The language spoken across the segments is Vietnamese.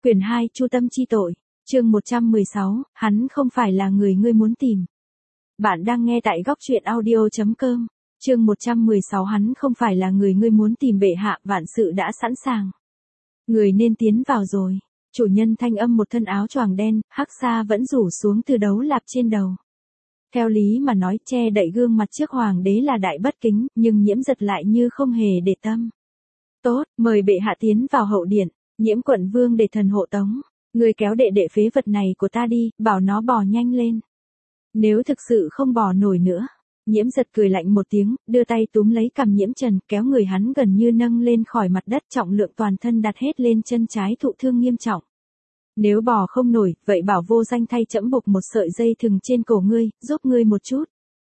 Quyển 2 Chu tâm chi tội, chương 116, hắn không phải là người ngươi muốn tìm. Bạn đang nghe tại góc truyện audio.com, chương 116 hắn không phải là người ngươi muốn tìm bệ hạ, vạn sự đã sẵn sàng. Người nên tiến vào rồi. Chủ nhân thanh âm một thân áo choàng đen, hắc sa vẫn rủ xuống từ đấu lạp trên đầu. Theo lý mà nói che đậy gương mặt trước hoàng đế là đại bất kính, nhưng Nhiễm Giật lại như không hề để tâm. Tốt, mời bệ hạ tiến vào hậu điện. Nhiễm quận vương để thần hộ tống. Người kéo đệ đệ phế vật này của ta đi, bảo nó bò nhanh lên. Nếu thực sự không bò nổi nữa. Nhiễm Giật cười lạnh một tiếng, đưa tay túm lấy cằm Nhiễm Trần, kéo người hắn gần như nâng lên khỏi mặt đất, trọng lượng toàn thân đặt hết lên chân trái, thụ thương nghiêm trọng. Nếu bò không nổi, vậy bảo vô danh thay trẫm buộc một sợi dây thừng trên cổ ngươi, giúp ngươi một chút.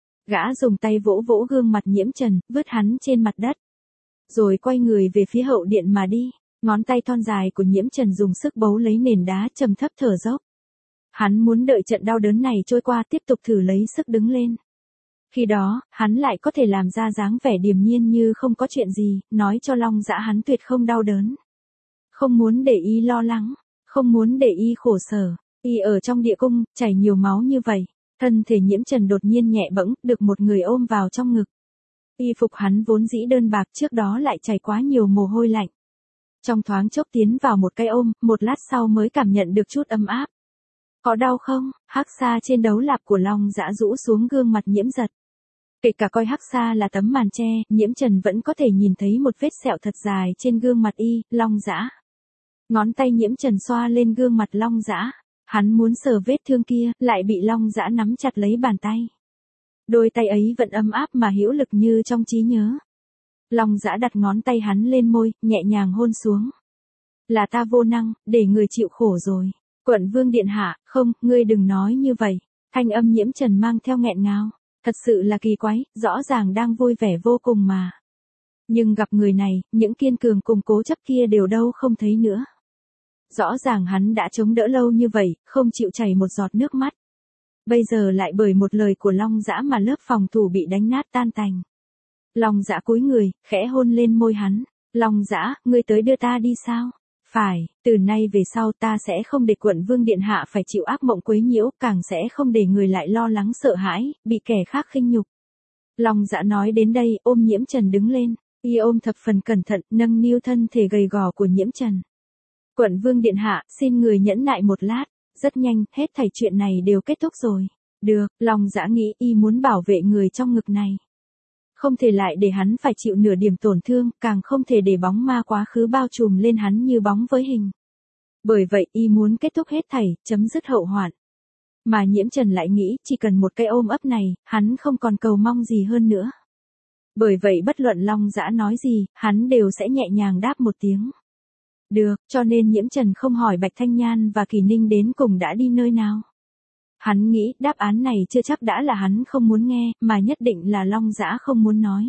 Gã dùng tay vỗ vỗ gương mặt Nhiễm Trần, vứt hắn trên mặt đất. Rồi quay người về phía hậu điện mà đi. Ngón tay thon dài của Nhiễm Trần dùng sức bấu lấy nền đá, trầm thấp thở dốc. Hắn muốn đợi trận đau đớn này trôi qua tiếp tục thử lấy sức đứng lên. Khi đó, hắn lại có thể làm ra dáng vẻ điềm nhiên như không có chuyện gì, nói cho Long Dã hắn tuyệt không đau đớn. Không muốn để y lo lắng, không muốn để y khổ sở, y ở trong địa cung, chảy nhiều máu như vậy. Thân thể Nhiễm Trần đột nhiên nhẹ bẫng, được một người ôm vào trong ngực. Y phục hắn vốn dĩ đơn bạc, trước đó lại chảy quá nhiều mồ hôi lạnh. Trong thoáng chốc tiến vào một cái ôm, một lát sau mới cảm nhận được chút ấm áp. Có đau không? Hắc sa trên đấu lạp của Long Dã rũ xuống gương mặt Nhiễm Giật. Kể cả coi hắc sa là tấm màn che, Nhiễm Trần vẫn có thể nhìn thấy một vết sẹo thật dài trên gương mặt y, Long Dã. Ngón tay Nhiễm Trần xoa lên gương mặt Long Dã. Hắn muốn sờ vết thương kia, lại bị Long Dã nắm chặt lấy bàn tay. Đôi tay ấy vẫn ấm áp mà hữu lực như trong trí nhớ. Long Dã đặt ngón tay hắn lên môi, nhẹ nhàng hôn xuống. Là ta vô năng, để người chịu khổ rồi. Quận vương điện hạ, không, ngươi đừng nói như vậy. Thanh âm Nhiễm Trần mang theo nghẹn ngào. Thật sự là kỳ quái, rõ ràng đang vui vẻ vô cùng mà. Nhưng gặp người này, những kiên cường cùng cố chấp kia đều đâu không thấy nữa. Rõ ràng hắn đã chống đỡ lâu như vậy, không chịu chảy một giọt nước mắt. Bây giờ lại bởi một lời của Long Dã mà lớp phòng thủ bị đánh nát tan tành. Long Dã cúi người, khẽ hôn lên môi hắn. Long Dã, ngươi tới đưa ta đi sao? Phải, từ nay về sau ta sẽ không để quận vương điện hạ phải chịu ác mộng quấy nhiễu, càng sẽ không để người lại lo lắng sợ hãi, bị kẻ khác khinh nhục. Long Dã nói đến đây, ôm Nhiễm Trần đứng lên. Y ôm thập phần cẩn thận, nâng niu thân thể gầy gò của Nhiễm Trần. Quận vương điện hạ, xin người nhẫn nại một lát. Rất nhanh, hết thảy chuyện này đều kết thúc rồi. Được, Long Dã nghĩ y muốn bảo vệ người trong ngực này. Không thể lại để hắn phải chịu nửa điểm tổn thương, càng không thể để bóng ma quá khứ bao trùm lên hắn như bóng với hình. Bởi vậy y muốn kết thúc hết thảy, chấm dứt hậu hoạn. Mà Nhiễm Trần lại nghĩ chỉ cần một cái ôm ấp này, hắn không còn cầu mong gì hơn nữa. Bởi vậy bất luận Long Dã nói gì, hắn đều sẽ nhẹ nhàng đáp một tiếng. Được, cho nên Nhiễm Trần không hỏi Bạch Thanh Nhan và Kỳ Ninh đến cùng đã đi nơi nào. Hắn nghĩ đáp án này chưa chắc đã là hắn không muốn nghe, mà nhất định là Long Dã không muốn nói.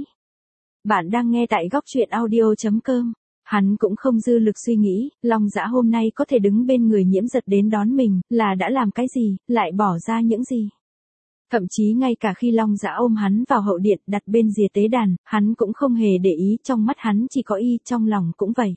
Bạn đang nghe tại góc truyện audio.com. Hắn cũng không dư lực suy nghĩ, Long Dã hôm nay có thể đứng bên người Nhiễm Giật đến đón mình, là đã làm cái gì, lại bỏ ra những gì. Thậm chí ngay cả khi Long Dã ôm hắn vào hậu điện đặt bên rìa tế đàn, hắn cũng không hề để ý, trong mắt hắn chỉ có y, trong lòng cũng vậy.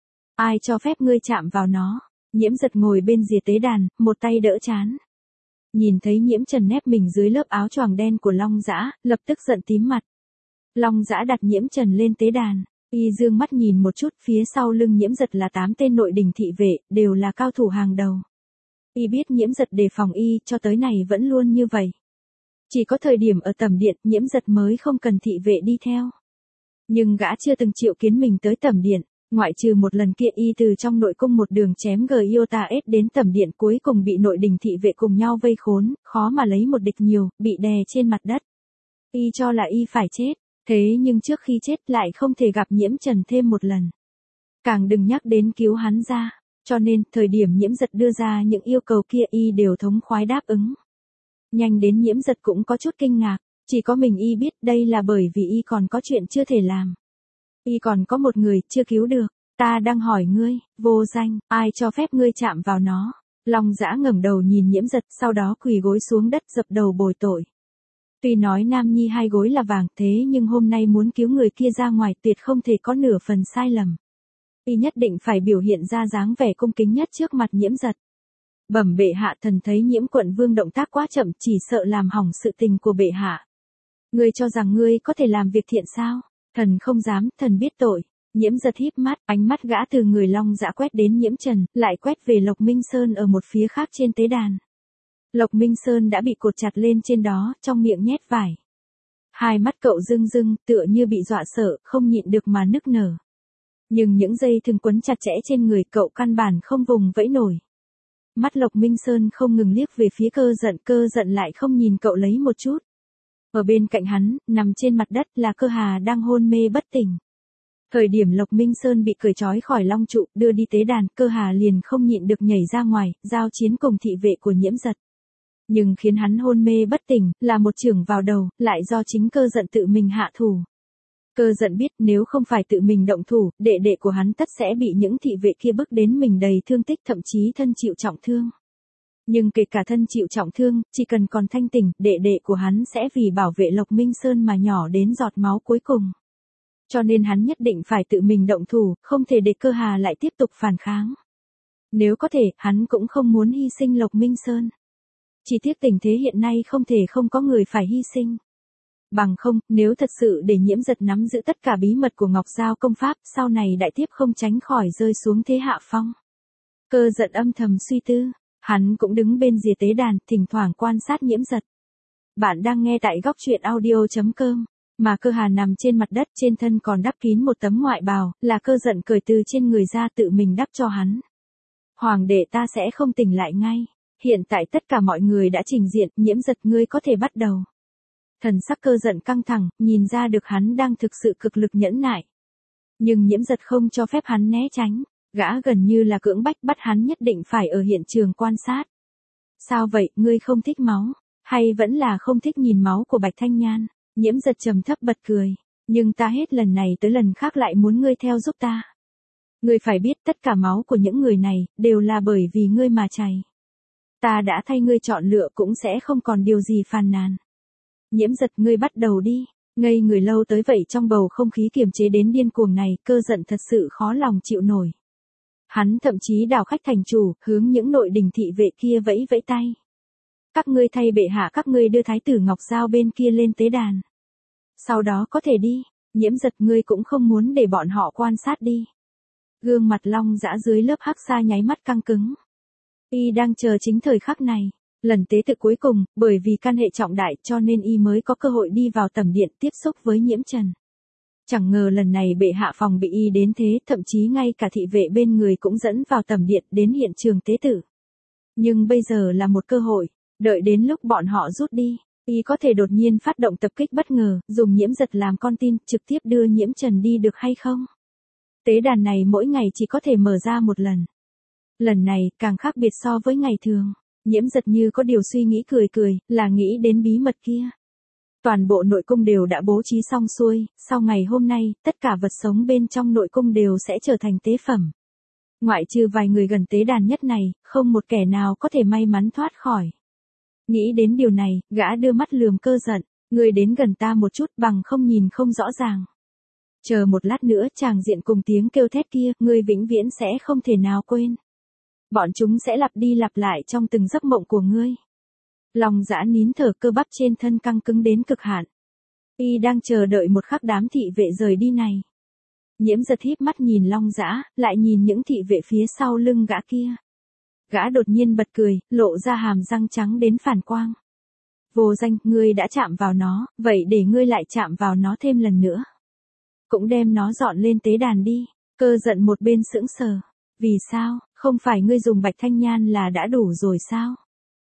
Ai cho phép ngươi chạm vào nó? Nhiễm Giật ngồi bên rìa tế đàn, một tay đỡ trán. Nhìn thấy Nhiễm Trần nép mình dưới lớp áo choàng đen của Long Dã, lập tức giận tím mặt. Long Dã đặt Nhiễm Trần lên tế đàn, y dương mắt nhìn một chút, phía sau lưng Nhiễm Giật là 8 tên nội đình thị vệ, đều là cao thủ hàng đầu. Y biết Nhiễm Giật đề phòng y, cho tới này vẫn luôn như vậy. Chỉ có thời điểm ở tẩm điện, Nhiễm Giật mới không cần thị vệ đi theo. Nhưng gã chưa từng chịu kiến mình tới tẩm điện. Ngoại trừ một lần kia y từ trong nội cung một đường chém Giotas đến tẩm điện, cuối cùng bị nội đình thị vệ cùng nhau vây khốn, khó mà lấy một địch nhiều, bị đè trên mặt đất. Y cho là y phải chết, thế nhưng trước khi chết lại không thể gặp Nhiễm Trần thêm một lần. Càng đừng nhắc đến cứu hắn ra, cho nên thời điểm Nhiễm Giật đưa ra những yêu cầu kia y đều thống khoái đáp ứng. Nhanh đến Nhiễm Giật cũng có chút kinh ngạc, chỉ có mình y biết đây là bởi vì y còn có chuyện chưa thể làm. Y còn có một người chưa cứu được, ta đang hỏi ngươi, vô danh, ai cho phép ngươi chạm vào nó? Long Dã ngẩng đầu nhìn Nhiễm Giật, sau đó quỳ gối xuống đất dập đầu bồi tội. Tuy nói nam nhi hai gối là vàng, thế nhưng hôm nay muốn cứu người kia ra ngoài tuyệt không thể có nửa phần sai lầm. Y nhất định phải biểu hiện ra dáng vẻ cung kính nhất trước mặt Nhiễm Giật. Bẩm bệ hạ, thần thấy Nhiễm quận vương động tác quá chậm, chỉ sợ làm hỏng sự tình của bệ hạ. Ngươi cho rằng ngươi có thể làm việc thiện sao? Thần không dám, thần biết tội. Nhiễm Giật híp mắt, ánh mắt gã từ người Long Dã quét đến Nhiễm Trần, lại quét về Lộc Minh Sơn ở một phía khác trên tế đàn. Lộc Minh Sơn đã bị cột chặt lên trên đó, trong miệng nhét vải. Hai mắt cậu rưng rưng, tựa như bị dọa sợ, không nhịn được mà nức nở. Nhưng những dây thừng quấn chặt chẽ trên người cậu căn bản không vùng vẫy nổi. Mắt Lộc Minh Sơn không ngừng liếc về phía Cơ giận lại không nhìn cậu lấy một chút. Ở bên cạnh hắn, nằm trên mặt đất là Cơ Hà đang hôn mê bất tỉnh. Thời điểm Lộc Minh Sơn bị cởi trói khỏi long trụ, đưa đi tế đàn, Cơ Hà liền không nhịn được nhảy ra ngoài, giao chiến cùng thị vệ của Nhiễm Giật. Nhưng khiến hắn hôn mê bất tỉnh, là một chưởng vào đầu, lại do chính Cơ giận tự mình hạ thủ. Cơ giận biết nếu không phải tự mình động thủ, đệ đệ của hắn tất sẽ bị những thị vệ kia bức đến mình đầy thương tích, thậm chí thân chịu trọng thương. Nhưng kể cả thân chịu trọng thương, chỉ cần còn thanh tỉnh, đệ đệ của hắn sẽ vì bảo vệ Lộc Minh Sơn mà nhỏ đến giọt máu cuối cùng. Cho nên hắn nhất định phải tự mình động thủ, không thể để Cơ Hà lại tiếp tục phản kháng. Nếu có thể, hắn cũng không muốn hy sinh Lộc Minh Sơn. Chỉ tiếc tình thế hiện nay không thể không có người phải hy sinh. Bằng không, nếu thật sự để Nhiễm Giật nắm giữ tất cả bí mật của Ngọc Giao công pháp, sau này đại tiếp không tránh khỏi rơi xuống thế hạ phong. Cơ giận âm thầm suy tư, hắn cũng đứng bên rìa tế đàn, thỉnh thoảng quan sát Nhiễm Giật. Bạn đang nghe tại góc truyện audio.com, mà Cơ Hà nằm trên mặt đất, trên thân còn đắp kín một tấm ngoại bào, là Cơ giận cởi từ trên người ra tự mình đắp cho hắn. Hoàng đệ ta sẽ không tỉnh lại ngay, hiện tại tất cả mọi người đã trình diện, Nhiễm Giật ngươi có thể bắt đầu. Thần sắc Cơ giận căng thẳng, nhìn ra được hắn đang thực sự cực lực nhẫn nại. Nhưng Nhiễm Giật không cho phép hắn né tránh, gã gần như là cưỡng bách bắt hắn nhất định phải ở hiện trường quan sát. Sao vậy, ngươi không thích máu, hay vẫn là không thích nhìn máu của Bạch Thanh Nhan? Nhiễm Giật trầm thấp bật cười, nhưng ta hết lần này tới lần khác lại muốn ngươi theo giúp ta. Ngươi phải biết tất cả máu của những người này, đều là bởi vì ngươi mà chảy. Ta đã thay ngươi chọn lựa cũng sẽ không còn điều gì phàn nàn. Nhiễm Giật ngươi bắt đầu đi, ngây người lâu tới vậy trong bầu không khí kiềm chế đến điên cuồng này, Cơ giận thật sự khó lòng chịu nổi. Hắn thậm chí đảo khách thành chủ, hướng những nội đình thị vệ kia vẫy vẫy tay. Các ngươi thay bệ hạ, các ngươi đưa thái tử Ngọc Giao bên kia lên tế đàn. Sau đó có thể đi, Nhiễm Giật ngươi cũng không muốn để bọn họ quan sát đi. Gương mặt Long Dã dưới lớp hắc xa nháy mắt căng cứng. Y đang chờ chính thời khắc này. Lần tế tự cuối cùng, bởi vì căn hệ trọng đại cho nên y mới có cơ hội đi vào tẩm điện tiếp xúc với Nhiễm Trần. Chẳng ngờ lần này bệ hạ phòng bị y đến thế, thậm chí ngay cả thị vệ bên người cũng dẫn vào tẩm điện đến hiện trường tế tự. Nhưng bây giờ là một cơ hội, đợi đến lúc bọn họ rút đi, y có thể đột nhiên phát động tập kích bất ngờ, dùng Nhiễm Giật làm con tin, trực tiếp đưa Nhiễm Trần đi được hay không? Tế đàn này mỗi ngày chỉ có thể mở ra một lần. Lần này càng khác biệt so với ngày thường. Nhiễm Giật như có điều suy nghĩ cười, là nghĩ đến bí mật kia. Toàn bộ nội cung đều đã bố trí xong xuôi, sau ngày hôm nay, tất cả vật sống bên trong nội cung đều sẽ trở thành tế phẩm. Ngoại trừ vài người gần tế đàn nhất này, không một kẻ nào có thể may mắn thoát khỏi. Nghĩ đến điều này, gã đưa mắt lườm Cơ giận, ngươi đến gần ta một chút, bằng không nhìn không rõ ràng. Chờ một lát nữa, tràng diện cùng tiếng kêu thét kia, ngươi vĩnh viễn sẽ không thể nào quên. Bọn chúng sẽ lặp đi lặp lại trong từng giấc mộng của ngươi. Long Dã nín thở, cơ bắp trên thân căng cứng đến cực hạn. Y đang chờ đợi một khắc đám thị vệ rời đi này. Nhiễm Giật híp mắt nhìn Long Dã, lại nhìn những thị vệ phía sau lưng gã kia. Gã đột nhiên bật cười, lộ ra hàm răng trắng đến phản quang. Vô danh, ngươi đã chạm vào nó, vậy để ngươi lại chạm vào nó thêm lần nữa. Cũng đem nó dọn lên tế đàn đi. Cơ giận một bên sững sờ. Vì sao, không phải ngươi dùng Bạch Thanh Nhan là đã đủ rồi sao?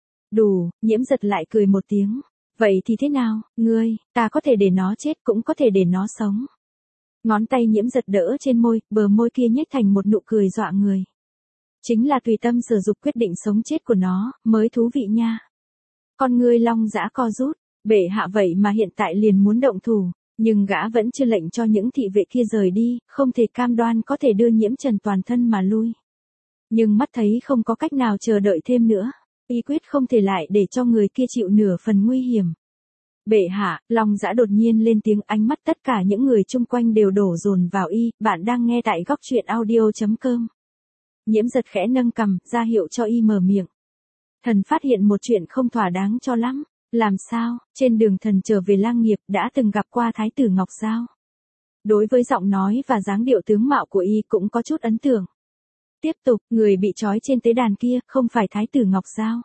Đủ, Nhiễm Giật lại cười một tiếng. Vậy thì thế nào, ngươi, ta có thể để nó chết cũng có thể để nó sống. Ngón tay Nhiễm Giật đỡ trên môi, bờ môi kia nhếch thành một nụ cười dọa người. Chính là tùy tâm sử dụng quyết định sống chết của nó, mới thú vị nha. Con ngươi Long Dã co rút, bệ hạ vậy mà hiện tại liền muốn động thủ, nhưng gã vẫn chưa lệnh cho những thị vệ kia rời đi, không thể cam đoan có thể đưa Nhiễm Trần toàn thân mà lui. Nhưng mắt thấy không có cách nào chờ đợi thêm nữa, y quyết không thể lại để cho người kia chịu nửa phần nguy hiểm. Bệ hạ, Long Dã đột nhiên lên tiếng, ánh mắt tất cả những người chung quanh đều đổ dồn vào y, bạn đang nghe tại góc truyện audio.com. Nhiễm Giật khẽ nâng cằm, ra hiệu cho y mở miệng. Thần phát hiện một chuyện không thỏa đáng cho lắm. Làm sao? Trên đường thần trở về Lang Nghiệp đã từng gặp qua Thái tử Ngọc Giao. Đối với giọng nói và dáng điệu tướng mạo của y cũng có chút ấn tượng. Tiếp tục, người bị trói trên tế đàn kia không phải Thái tử Ngọc Giao.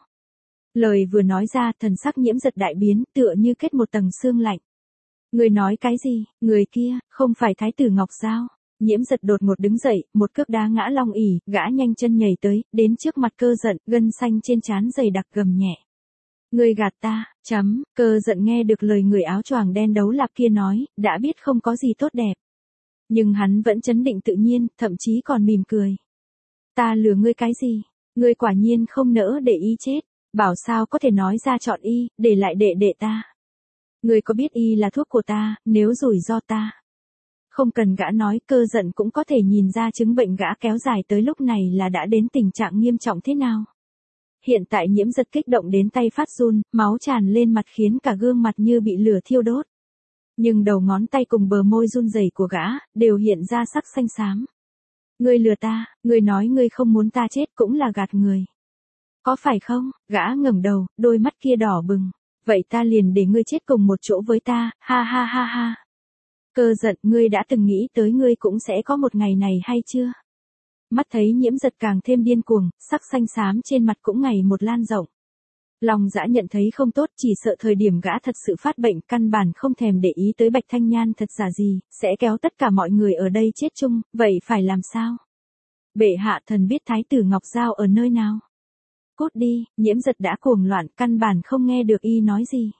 Lời vừa nói ra, thần sắc Nhiễm Giật đại biến, tựa như kết một tầng sương lạnh. Người nói cái gì? Người kia không phải Thái tử Ngọc Giao. Nhiễm Giật đột ngột đứng dậy, một cước đá ngã Long ỉ, gã nhanh chân nhảy tới, đến trước mặt Cơ Giận, gân xanh trên trán dày đặc gầm nhẹ. Người gạt ta, Cơ Giận nghe được lời người áo choàng đen đấu lạp kia nói, đã biết không có gì tốt đẹp. Nhưng hắn vẫn trấn định tự nhiên, thậm chí còn mỉm cười. Ta lừa ngươi cái gì? Ngươi quả nhiên không nỡ để y chết, bảo sao có thể nói ra chọn y, để lại đệ đệ ta. Ngươi có biết y là thuốc của ta, nếu rủi ro ta. Không cần gã nói, Cơ Giận cũng có thể nhìn ra chứng bệnh gã kéo dài tới lúc này là đã đến tình trạng nghiêm trọng thế nào. Hiện tại Nhiễm Giật kích động đến tay phát run, máu tràn lên mặt khiến cả gương mặt như bị lửa thiêu đốt. Nhưng đầu ngón tay cùng bờ môi run rẩy của gã, đều hiện ra sắc xanh xám. Ngươi lừa ta, ngươi nói ngươi không muốn ta chết cũng là gạt người. Có phải không? Gã ngẩng đầu, đôi mắt kia đỏ bừng. Vậy ta liền để ngươi chết cùng một chỗ với ta, ha ha ha ha. Cơ Giận, ngươi đã từng nghĩ tới ngươi cũng sẽ có một ngày này hay chưa? Mắt thấy Nhiễm Giật càng thêm điên cuồng, sắc xanh xám trên mặt cũng ngày một lan rộng. Long Dã nhận thấy không tốt, chỉ sợ thời điểm gã thật sự phát bệnh, căn bản không thèm để ý tới Bạch Thanh Nhan thật giả gì, sẽ kéo tất cả mọi người ở đây chết chung, vậy phải làm sao? Bệ hạ, thần biết Thái tử Ngọc Giao ở nơi nào? Cút đi. Nhiễm Giật đã cuồng loạn, căn bản không nghe được y nói gì.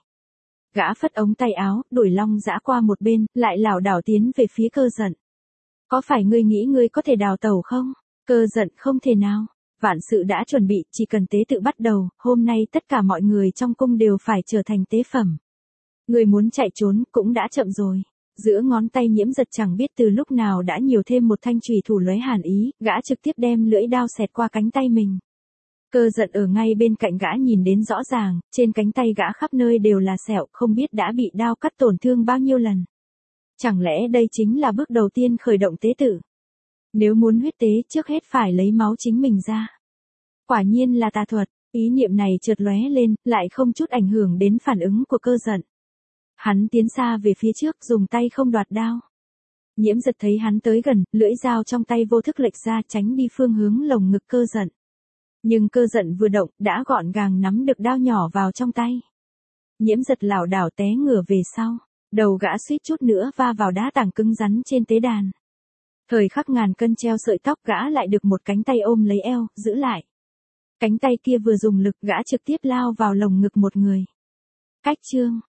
Gã phất ống tay áo, đuổi Long Dã qua một bên, lại lảo đảo tiến về phía Cơ Giận. Có phải ngươi nghĩ ngươi có thể đào tẩu không? Cơ Giận, không thể nào. Vạn sự đã chuẩn bị, chỉ cần tế tự bắt đầu, hôm nay tất cả mọi người trong cung đều phải trở thành tế phẩm. Ngươi muốn chạy trốn, cũng đã chậm rồi. Giữa ngón tay Nhiễm Giật chẳng biết từ lúc nào đã nhiều thêm một thanh chùy thủ lóe hàn ý, gã trực tiếp đem lưỡi đao xẹt qua cánh tay mình. Cơ Giận ở ngay bên cạnh gã nhìn đến rõ ràng, trên cánh tay gã khắp nơi đều là sẹo, không biết đã bị đao cắt tổn thương bao nhiêu lần. Chẳng lẽ đây chính là bước đầu tiên khởi động tế tự? Nếu muốn huyết tế, trước hết phải lấy máu chính mình ra. Quả nhiên là tà thuật, ý niệm này chợt lóe lên, lại không chút ảnh hưởng đến phản ứng của Cơ Giận. Hắn tiến xa về phía trước, dùng tay không đoạt đao. Nhiễm Giật thấy hắn tới gần, lưỡi dao trong tay vô thức lệch ra, tránh đi phương hướng lồng ngực Cơ Giận. Nhưng Cơ Giận vừa động, đã gọn gàng nắm được đao nhỏ vào trong tay. Nhiễm Giật lảo đảo té ngửa về sau, đầu gã suýt chút nữa va vào đá tảng cứng rắn trên tế đàn. Thời khắc ngàn cân treo sợi tóc, gã lại được một cánh tay ôm lấy eo, giữ lại. Cánh tay kia vừa dùng lực, gã trực tiếp lao vào lồng ngực một người. Cách chương,